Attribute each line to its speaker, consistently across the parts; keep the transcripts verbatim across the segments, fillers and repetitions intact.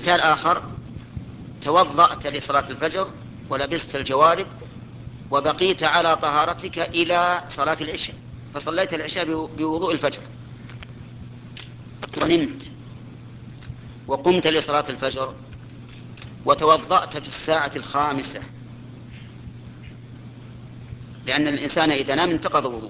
Speaker 1: مثال آخر: توضأت لصلاة الفجر ولبست الجوارب وبقيت على طهارتك إلى صلاة العشاء، فصليت العشاء بوضوء الفجر ونمت، وقمت لصلاة الفجر وتوضأت في الساعة الخامسة، لأن الإنسان إذا نام انتقض وضوءه،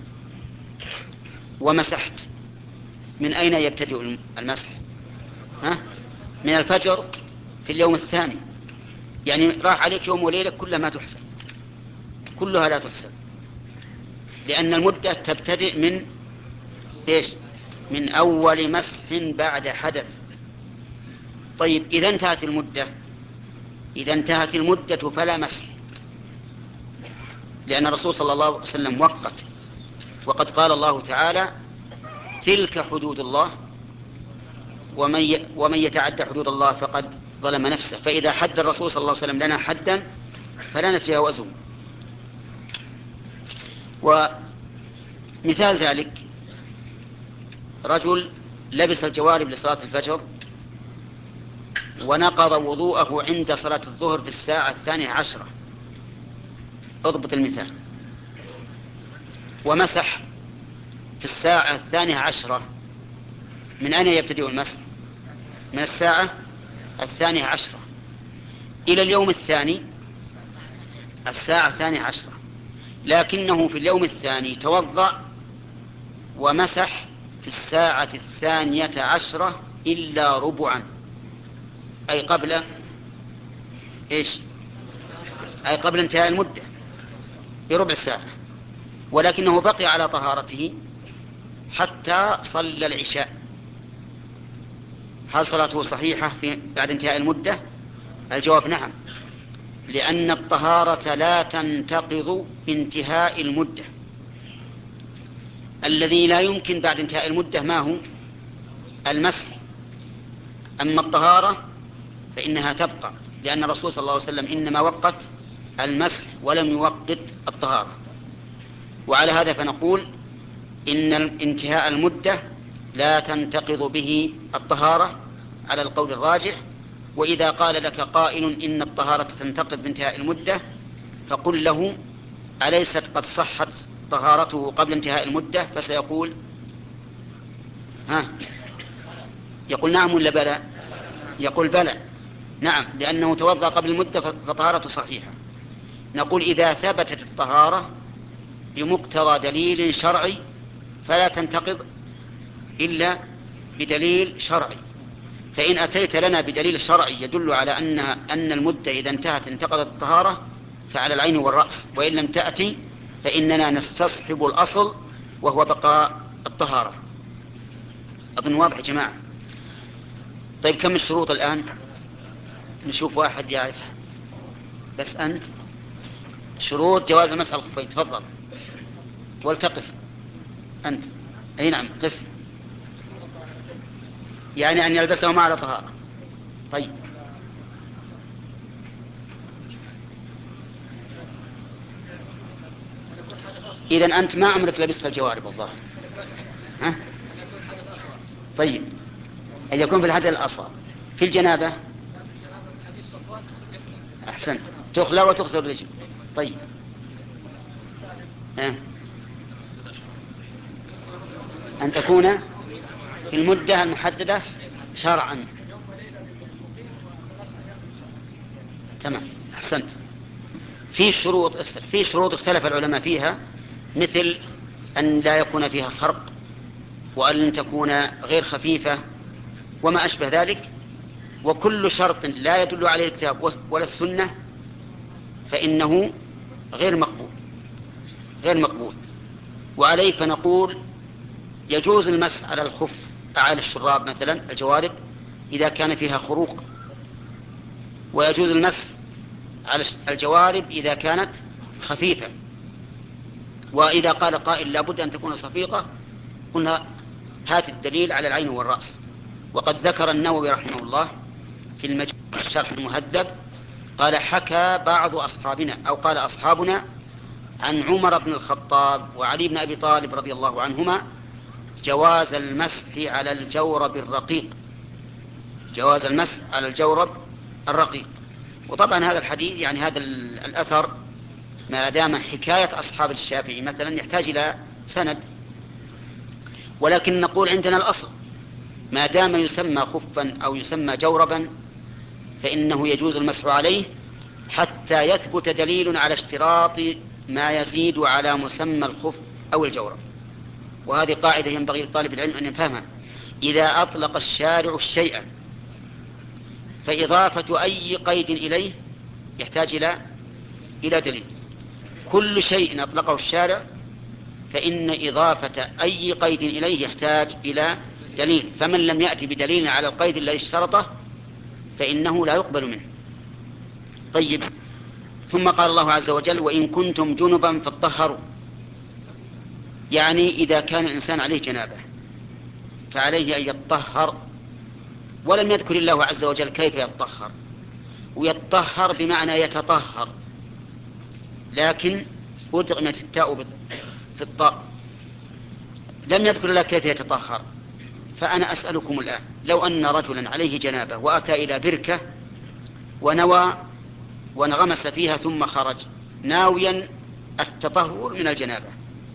Speaker 1: ومسحت. من أين يبتدئ المسح؟ ها؟ من الفجر في اليوم الثاني، يعني راح عليك يوم وليلة كلها ما تحسب، كلها لا تحسب، لأن المدة تبتدئ من إيش؟ من أول مسح بعد حدث. طيب إذا انتهت المدة إذا انتهت المدة فلا مسح، لأن الرسول صلى الله عليه وسلم وقت، وقد قال الله تعالى: تلك حدود الله ومن ومن يتعدى حدود الله فقد ظلم نفسه. فإذا حد الرسول صلى الله عليه وسلم لنا حدا فلا نتجاوزه. ومثال ذلك: رجل لبس الجوارب لصلاة الفجر ونقض وضوءه عند صلاة الظهر في الساعة الثانية عشرة، اضبط المثال، ومسح في الساعة الثانية عشرة. من أين يبتدئ المسح؟ من الساعة الثانية عشرة إلى اليوم الثاني الساعة الثانية عشرة، لكنه في اليوم الثاني توضأ ومسح في الساعة الثانية عشرة إلا ربعا، أي قبل إيش؟ أي قبل انتهاء المدة بربع ساعة، ولكنه بقي على طهارته حتى صلى العشاء. هل صلاته صحيحة في بعد انتهاء المدة؟ الجواب نعم، لأن الطهارة لا تنتقض بانتهاء المدة. الذي لا يمكن بعد انتهاء المدة ما هو؟ المسح. أما الطهارة فإنها تبقى، لأن الرسول صلى الله عليه وسلم إنما وقت المسح ولم يوقت الطهارة. وعلى هذا فنقول إن انتهاء المدة لا تنتقض به الطهارة على القول الراجح. وإذا قال لك قائل إن الطهارة تنتقض بانتهاء المدة فقل له: أليست قد صحت طهارته قبل انتهاء المدة؟ فسيقول ها يقول نعم ولا بلى؟ يقول بلى، نعم، لأنه توضأ قبل المدة فطهارته صحيحة. نقول: إذا ثبتت الطهارة بمقتضى دليل شرعي فلا تنتقض إلا بدليل شرعي. فإن أتيت لنا بدليل شرعي يدل على أن أن المدة إذا انتهت انتقضت الطهارة فعلى العين والرأس، وإن لم تأتي فإننا نستصحب الأصل وهو بقاء الطهارة. أظن واضح يا جماعة؟ طيب كم الشروط الآن؟ نشوف واحد يعرفها بس. أنت شروط جواز مسح الخفين، تفضل والتقف أنت. أي نعم، قف. يعني أن يلبسهما على طهارة. طيب إذن أنت ما عمرك لبست الجوارب الظاهر، ها؟ طيب أن يكون في الحدث الأصغر. في الجنابة أحسنت، تخلع وتغسل الرجل. طيب ها؟ أن تكون في المدة المحددة شرعا. تمام، أحسنت. في شروط في شروط اختلف العلماء فيها، مثل أن لا يكون فيها خرق، وأن تكون غير خفيفة، وما أشبه ذلك. وكل شرط لا يدل عليه الكتاب ولا السنة فإنه غير مقبول غير مقبول وعليه فنقول: يجوز المسح على الخف على الشراب مثلا الجوارب إذا كان فيها خروق، ويجوز المسح على الجوارب إذا كانت خفيفة. وإذا قال قائل لابد أن تكون صفيقة، قلنا: هات الدليل على العين والرأس. وقد ذكر النووي رحمه الله في المجموع الشرح المهذب قال: حكى بعض أصحابنا أو قال أصحابنا عن عمر بن الخطاب وعلي بن أبي طالب رضي الله عنهما جواز المسح على الجورب الرقيق. جواز المسح على الجورب الرقيق. وطبعا هذا الحديث يعني هذا الأثر ما دام حكاية أصحاب الشافعي مثلا يحتاج إلى سند، ولكن نقول عندنا الأصل ما دام يسمى خفا أو يسمى جوربا فإنه يجوز المسح عليه حتى يثبت دليل على اشتراط ما يزيد على مسمى الخف أو الجورب. وهذه قاعدة ينبغي لطالب العلم أن يفهمها. إذا أطلق الشارع الشيء فإضافة أي قيد إليه يحتاج إلى إلى دليل. كل شيء أطلقه الشارع فإن إضافة أي قيد إليه يحتاج إلى دليل، فمن لم يأتي بدليل على القيد الذي اشترطه فإنه لا يقبل منه. طيب، ثم قال الله عز وجل وإن كنتم جنبا فاطهروا، يعني إذا كان الإنسان عليه جنابه فعليه أن يطهر، ولم يذكر الله عز وجل كيف يطهر. ويطهر بمعنى يتطهر، لكن أدغمت التاء في الطاء، لم يذكر الله كيف يتطهر. فأنا أسألكم الآن لو أن رجلا عليه جنابه وأتى إلى بركة ونوى وانغمس فيها ثم خرج ناويا التطهر من الجنابة،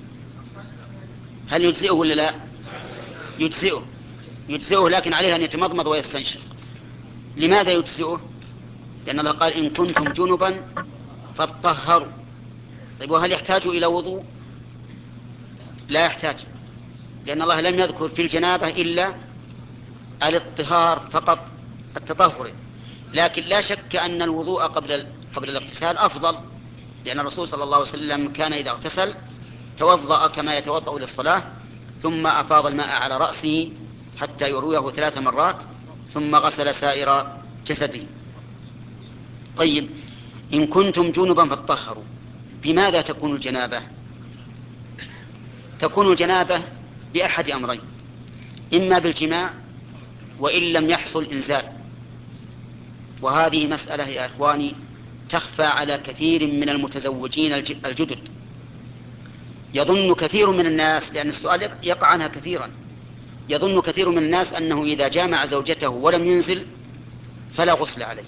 Speaker 1: هل يجزئه ولا لا؟ يجزئه يجزئه لكن عليه أن يتمضمض ويستنشق. لماذا يجزئه؟ لأن الله قال إن كنتم جنبا فاطهروا. طيب، وهل يحتاج إلى وضوء؟ لا يحتاج، لأن الله لم يذكر في الجنابة إلا الاطهار فقط، التطهر. لكن لا شك أن الوضوء قبل قبل الاغتسال أفضل، لأن الرسول صلى الله عليه وسلم كان إذا اغتسل توضأ كما يتوضأ للصلاة، ثم أفاض الماء على رأسه حتى يرويه ثلاث مرات، ثم غسل سائر جسده. طيب، إن كنتم جنبا فاطهروا، بماذا تكون الجنابة؟ تكون الجنابة بأحد أمرين، إما بالجماع وإن لم يحصل إنزال. وهذه مسألة يا إخواني تخفى على كثير من المتزوجين الجدد. يظن كثير من الناس، لأن السؤال يقع عنها كثيرا، يظن كثير من الناس أنه إذا جامع زوجته ولم ينزل فلا غسل عليه.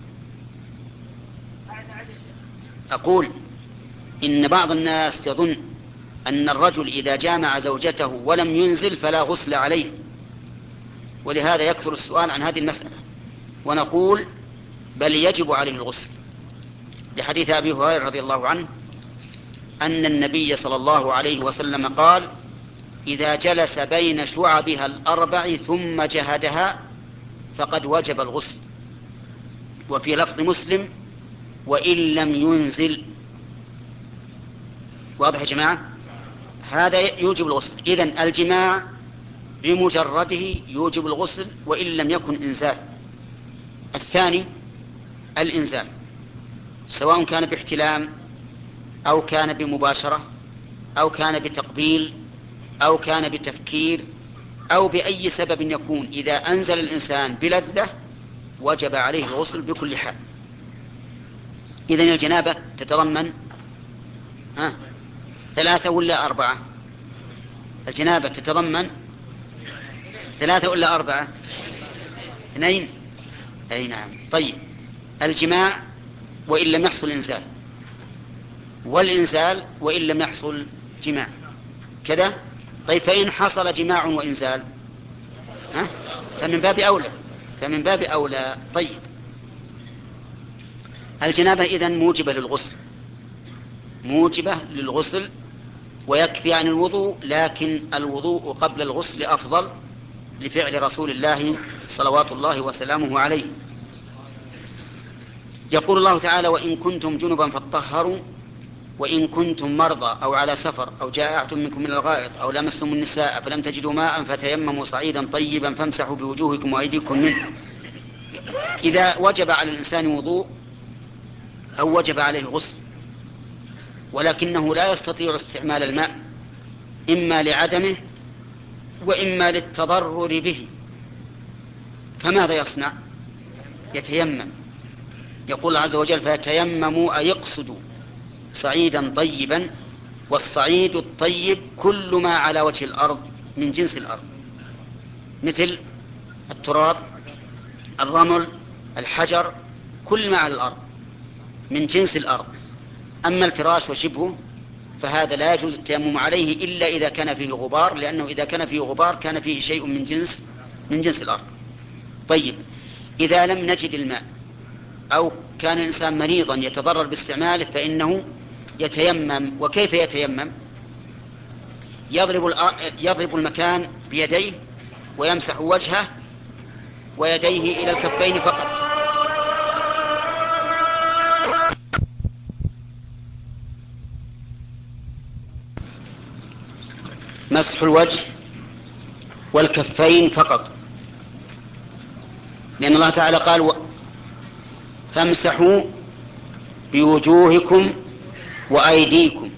Speaker 1: أقول إن بعض الناس يظن أن الرجل إذا جامع زوجته ولم ينزل فلا غسل عليه، ولهذا يكثر السؤال عن هذه المسألة. ونقول بل يجب عليه الغسل، لحديث أبي هريرة رضي الله عنه أن النبي صلى الله عليه وسلم قال إذا جلس بين شعبها الأربع ثم جهدها فقد وجب الغسل. وفي لفظ مسلم وإن لم ينزل. واضح يا جماعة؟ هذا يوجب الغسل. إذن الجماع بمجرده يوجب الغسل وإن لم يكن إنزال. الثاني الإنزال، سواء كان باحتلام أو كان بمباشرة أو كان بتقبيل أو كان بتفكير أو بأي سبب يكون، إذا أنزل الإنسان بلذة وجب عليه الغسل بكل حال. إذن الجنابة تتضمن ها ثلاثة ولا أربعة؟ الجنابة تتضمن ثلاثة ولا أربعة؟ اثنين. أي نعم. طيب، الجماع وإن لم يحصل إنزال، والإنزال وإن لم يحصل جماع كذا. طيب، فإن حصل جماع وإنزال ها؟ فمن باب أولى فمن باب أولى. طيب، الجنابة إذن موجبة للغسل موجبة للغسل ويكفي عن الوضوء، لكن الوضوء قبل الغسل أفضل لفعل رسول الله صلوات الله وسلامه عليه. يقول الله تعالى وإن كنتم جنبا فاطهروا وإن كنتم مرضى أو على سفر أو جاء أحد منكم من الغائط أو لمستم النساء فلم تجدوا ماء فتيمموا صعيدا طيبا فامسحوا بوجوهكم وأيديكم منه. إذا وجب على الإنسان وضوء أو وجب عليه الغسل ولكنه لا يستطيع استعمال الماء، إما لعدمه وإما للتضرر به، فماذا يصنع؟ يتيمم. يقول الله عز وجل فيتيمموا أي يقصدوا صعيدا طيبا، والصعيد الطيب كل ما على وجه الأرض من جنس الأرض، مثل التراب الرمل، الحجر، كل ما على الأرض من جنس الأرض. أما الفراش وشبهه فهذا لا يجوز التيمم عليه إلا إذا كان فيه غبار، لأنه إذا كان فيه غبار كان فيه شيء من جنس من جنس الأرض. طيب، إذا لم نجد الماء أو كان الإنسان مريضا يتضرر باستعماله فإنه يتيمم. وكيف يتيمم؟ يضرب يضرب المكان بيديه ويمسح وجهه ويديه إلى الكفين فقط. مسح الوجه والكفين فقط، لأن الله تعالى قال فامسحوا بوجوهكم وأيديكم،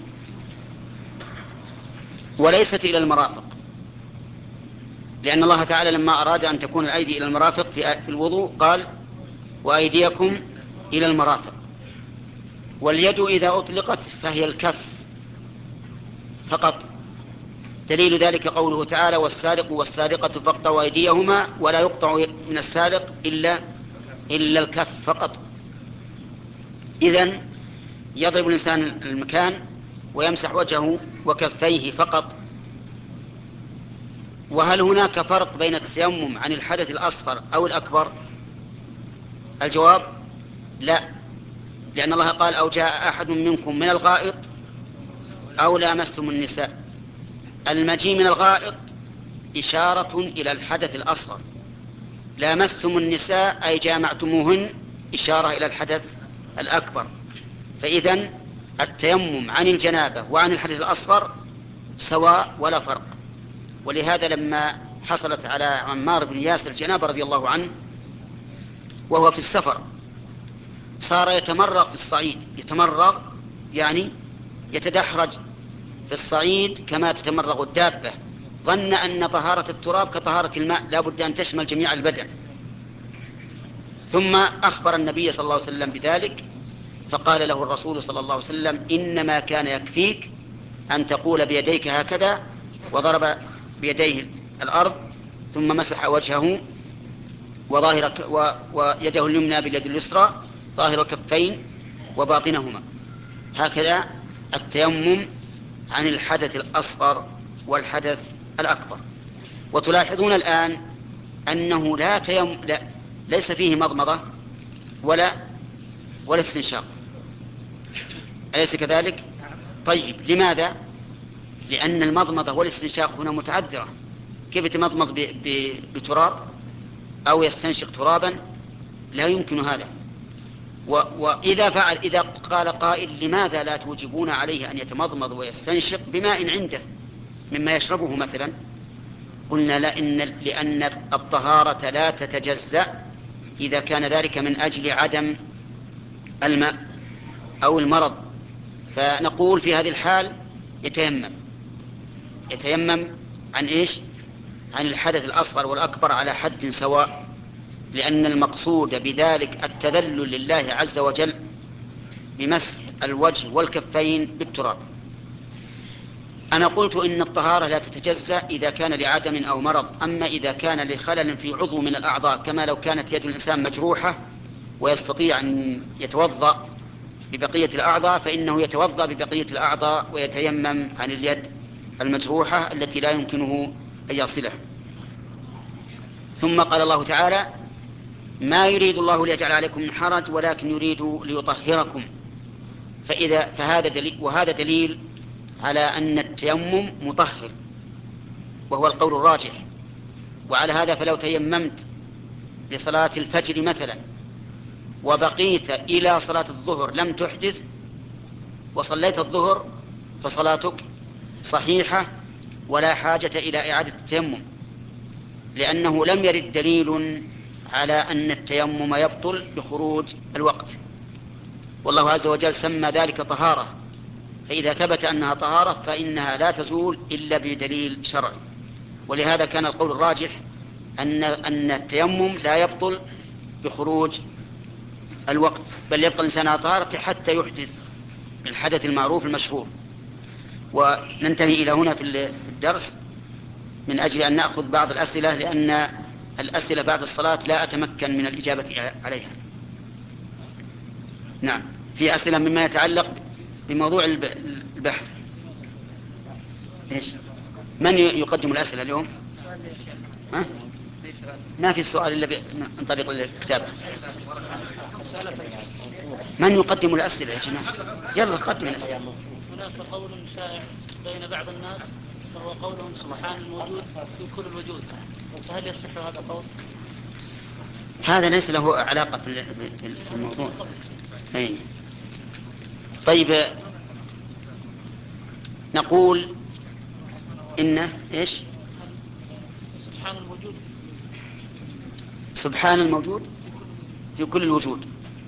Speaker 1: وليست إلى المرافق، لأن الله تعالى لما أراد أن تكون الأيدي إلى المرافق في الوضوء قال وأيديكم إلى المرافق. واليد إذا أطلقت فهي الكف فقط. دليل ذلك قوله تعالى والسارق والسارقة فاقطعوا أيديهما ولا يقطع من السارق إلا إلا الكف فقط. إذن يضرب الإنسان المكان ويمسح وجهه وكفيه فقط. وهل هناك فرق بين التيمم عن الحدث الأصغر أو الأكبر؟ الجواب لا، لأن الله قال أو جاء أحد منكم من الغائط أو لامستم النساء. المجيء من الغائط إشارة إلى الحدث الأصغر، لامستم النساء أي جامعتموهن إشارة إلى الحدث الأكبر. فإذن التيمم عن الجنابة وعن الحدث الأصغر سواء ولا فرق. ولهذا لما حصلت على عمار بن ياسر الجنابة رضي الله عنه وهو في السفر صار يتمرغ في الصعيد، يتمرغ يعني يتدحرج في الصعيد كما تتمرغ الدابة، ظن أن طهارة التراب كطهارة الماء لا بد أن تشمل جميع البدن. ثم أخبر النبي صلى الله عليه وسلم بذلك فقال له الرسول صلى الله عليه وسلم إنما كان يكفيك أن تقول بيديك هكذا، وضرب بيديه الأرض ثم مسح وجهه وظاهر ويده اليمنى باليد اليسرى ظاهر الكفين وباطنهما. هكذا التيمم عن الحدث الأصغر والحدث الأكبر. وتلاحظون الآن أنه لا تيم... لا ليس فيه مضمضة ولا ولا استنشاق، أليس كذلك؟ طيب، لماذا؟ لأن المضمضة والاستنشاق هنا متعذرة. كيف يتمضمض ب... ب... بتراب أو يستنشق ترابا؟ لا يمكن هذا. و... وإذا فعل إذا قال قائل لماذا لا توجبون عليه أن يتمضمض ويستنشق بماء عنده مما يشربه مثلا؟ قلنا لا، إن لأن الطهارة لا تتجزأ إذا كان ذلك من أجل عدم الماء أو المرض. فنقول في هذه الحال يتيمم يتيمم عن إيش؟ عن الحدث الأصغر والأكبر على حد سواء، لأن المقصود بذلك التذلل لله عز وجل بمسح الوجه والكفين بالتراب. أنا قلت إن الطهارة لا تتجزأ إذا كان لعدم أو مرض. أما إذا كان لخلل في عضو من الأعضاء كما لو كانت يد الإنسان مجروحة ويستطيع أن يتوضأ ببقية الأعضاء فإنه يتوضأ ببقية الأعضاء ويتيمم عن اليد المجروحة التي لا يمكنه أن يصلها. ثم قال الله تعالى ما يريد الله ليجعل عليكم من حرج ولكن يريد ليطهركم. فإذا فهذا دليل، وهذا دليل على أن التيمم مطهر وهو القول الراجح. وعلى هذا فلو تيممت لصلاة الفجر مثلا وبقيت إلى صلاة الظهر لم تحدث وصليت الظهر فصلاتك صحيحة ولا حاجة إلى إعادة التيمم، لأنه لم يرد دليل على أن التيمم يبطل بخروج الوقت، والله عز وجل سمى ذلك طهارة. فإذا ثبت أنها طهارة فإنها لا تزول إلا بدليل شرعي. ولهذا كان القول الراجح أن أن التيمم لا يبطل بخروج الوقت، بل يبقى الإنسان على طهارته حتى يحدث الحدث المعروف المشهور. وننتهي إلى هنا في الدرس من أجل أن نأخذ بعض الأسئلة، لأن الأسئلة بعد الصلاة لا أتمكن من الإجابة عليها. نعم، في أسئلة مما يتعلق بموضوع البحث. إيش؟ من يقدم الأسئلة اليوم؟ ها؟ ما في سؤال إلا من طريق الكتابة. من يقدم الأسئلة يا جماعة؟ يلا قدم الأسئلة.
Speaker 2: هناك قول شائع بين بعض الناس وهو قولهم سبحان الوجود في كل الوجود، فهل يصح هذا القول؟
Speaker 1: هذا ليس له علاقة في الموضوع. أي. طيب، نقول إن إيش؟
Speaker 2: سبحان الموجود
Speaker 1: سبحان الموجود في كل الوجود.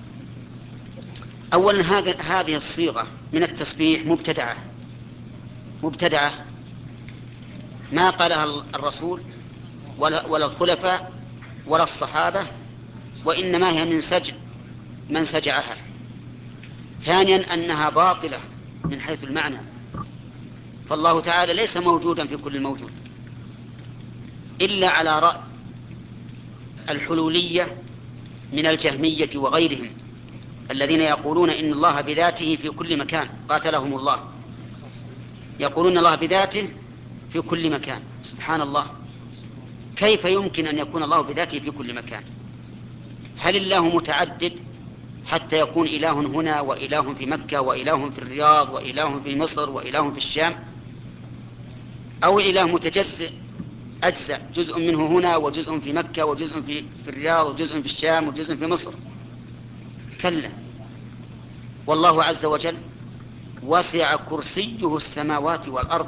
Speaker 1: أولا هذا هذه الصيغة من التسبيح مبتدعة مبتدعة ما قالها الرسول ولا, ولا الخلفاء ولا الصحابة، وإنما هي من سجع من سجعها. ثانيا أنها باطلة من حيث المعنى، فالله تعالى ليس موجودا في كل الموجود إلا على رأي الحلولية من الجهمية وغيرهم الذين يقولون إن الله بذاته في كل مكان، قاتلهم الله، يقولون الله بذاته في كل مكان. سبحان الله، كيف يمكن أن يكون الله بذاته في كل مكان؟ هل الله متعدد حتى يكون إله هنا وإله في مكة وإله في الرياض وإله في مصر وإله في الشام، أو إله متجزئ أجزاء، جزء منه هنا وجزء في مكة وجزء في الرياض وجزء في الشام وجزء في مصر؟ كلا، والله عز وجل وسع كرسيه السماوات والأرض.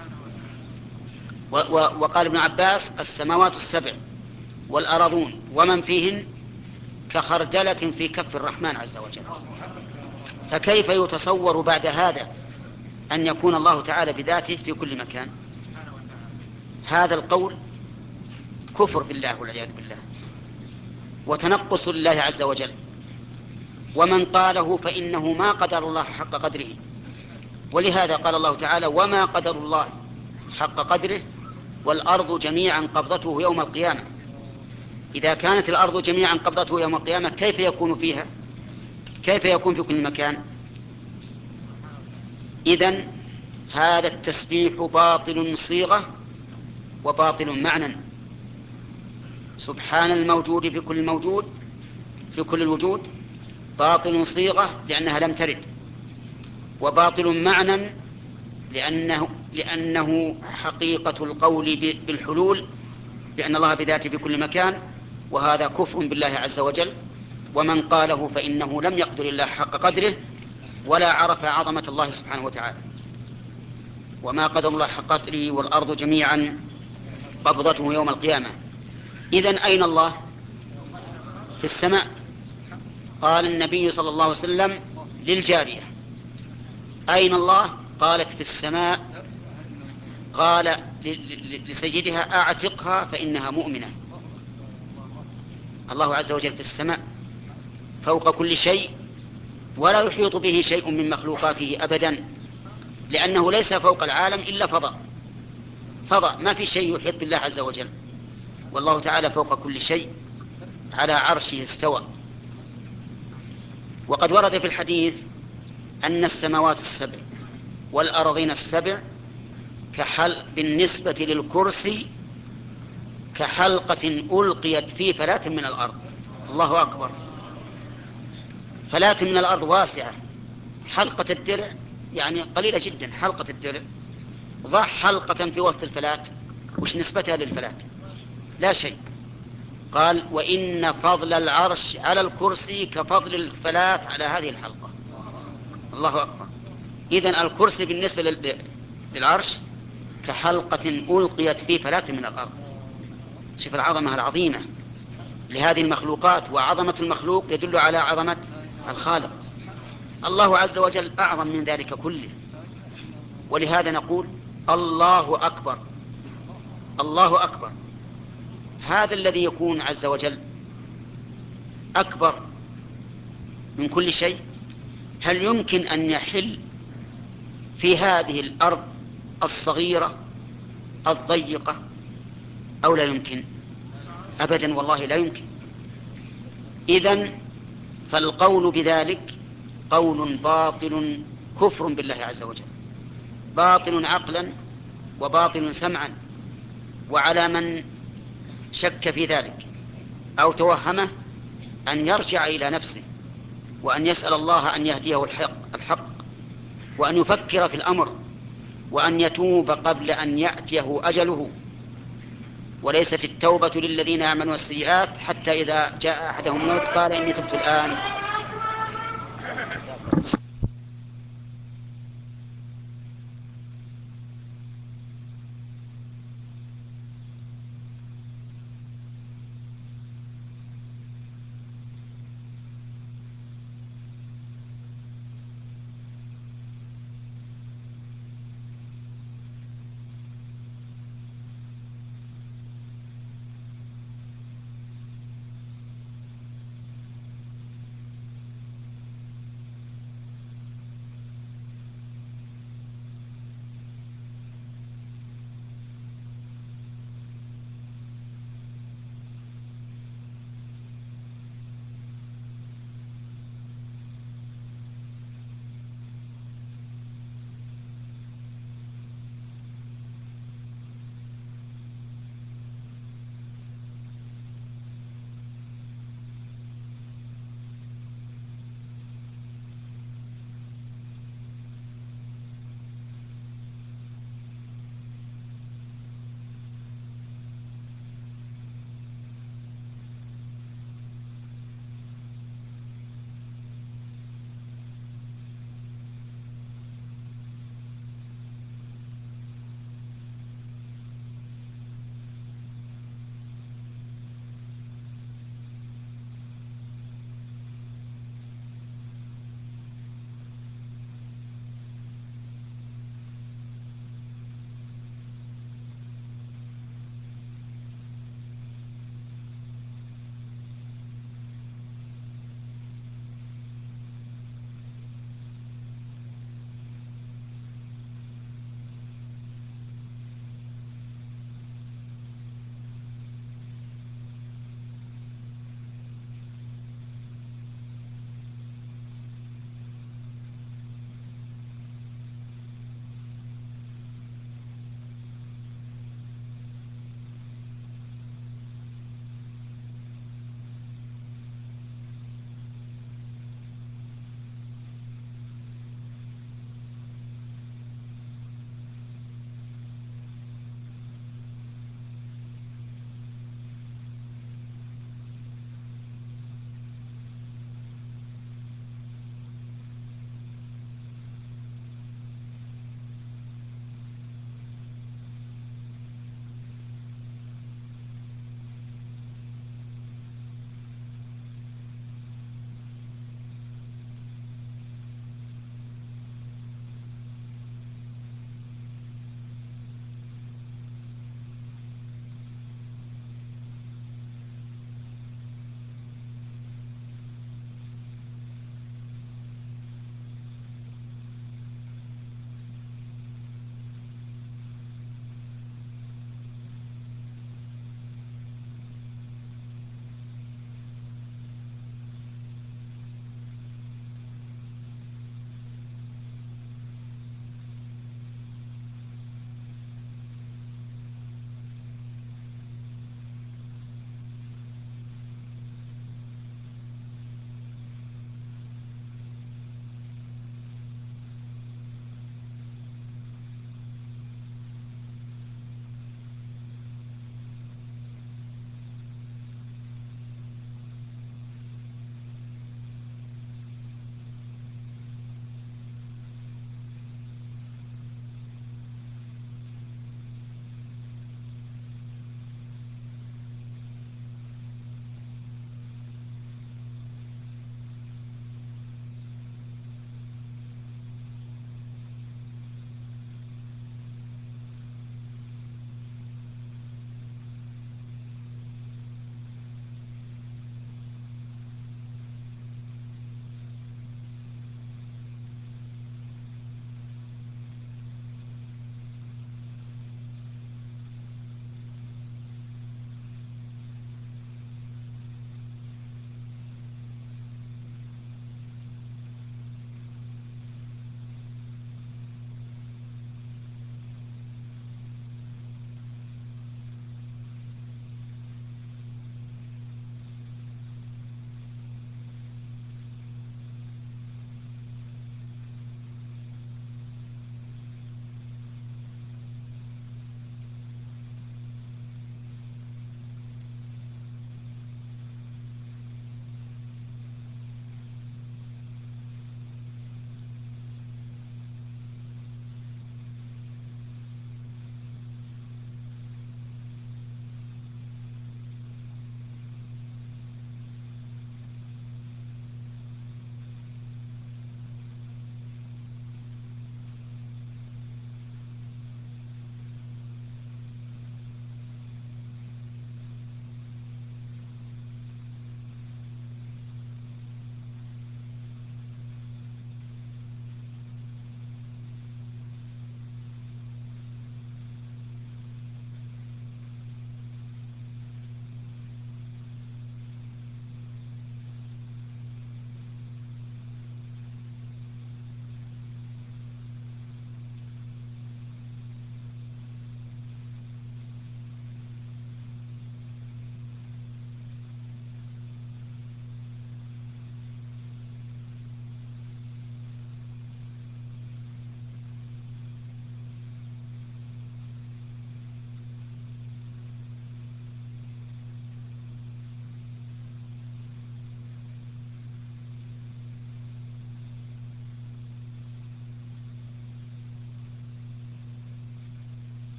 Speaker 1: وقال ابن عباس: السماوات السبع والأرضون ومن فيهن كخردلة في كف الرحمن عز وجل. فكيف يتصور بعد هذا أن يكون الله تعالى بذاته في كل مكان؟ هذا القول كفر بالله والعياذ بالله وتنقص لله عز وجل، ومن قاله فإنه ما قدر الله حق قدره. ولهذا قال الله تعالى: وما قدر الله حق قدره والأرض جميعا قبضته يوم القيامة. إذا كانت الأرض جميعا قبضته يوم القيامة كيف يكون فيها؟ كيف يكون في كل مكان؟ إذن هذا التسبيح باطل صيغة وباطل معنى. سبحان الموجود في كل الموجود في كل الوجود باطل صيغة لأنها لم ترد، وباطل معنى لأنه, لأنه حقيقة القول بالحلول بأن الله بذاته في كل مكان، وهذا كفر بالله عز وجل. ومن قاله فإنه لم يقدر الله حق قدره ولا عرف عظمة الله سبحانه وتعالى. وما قدر الله حق قدره والأرض جميعا قبضته يوم القيامة. إذن أين الله؟ في السماء. قال النبي صلى الله عليه وسلم للجارية: أين الله؟ قالت: في السماء. قال لسيدها: أعتقها فإنها مؤمنة. الله عز وجل في السماء فوق كل شيء، ولا يحيط به شيء من مخلوقاته أبدا، لأنه ليس فوق العالم إلا فضاء فضاء ما في شيء يحيط بالله عز وجل. والله تعالى فوق كل شيء على عرشه استوى. وقد ورد في الحديث أن السماوات السبع والأرضين السبع كحل بالنسبة للكرسي كحلقة ألقيت في فلاة من الأرض. الله أكبر! فلاة من الأرض واسعة، حلقة الدرع يعني قليلة جدا. حلقة الدرع ضع حلقة في وسط الفلاة، وش نسبتها للفلاة؟ لا شيء. قال: وإن فضل العرش على الكرسي كفضل الفلاة على هذه الحلقة. الله أكبر! إذن الكرسي بالنسبة للعرش كحلقة ألقيت في فلاة من الأرض. شوف العظمة العظيمة لهذه المخلوقات، وعظمة المخلوق يدل على عظمة الخالق. الله عز وجل أعظم من ذلك كله. ولهذا نقول: الله أكبر، الله أكبر. هذا الذي يكون عز وجل أكبر من كل شيء، هل يمكن أن يحل في هذه الأرض الصغيرة الضيقة أو لا يمكن؟ أبدا والله لا يمكن. إذن فالقول بذلك قول باطل كفر بالله عز وجل، باطل عقلا وباطل سمعا. وعلى من شك في ذلك أو توهمه أن يرجع إلى نفسه وأن يسأل الله أن يهديه الحق, الحق وأن يفكر في الأمر وأن يتوب قبل أن يأتيه أجله. وليست التوبة للذين يعملون السيئات حتى إذا جاء أحدهم الموت قال إني تبت الآن.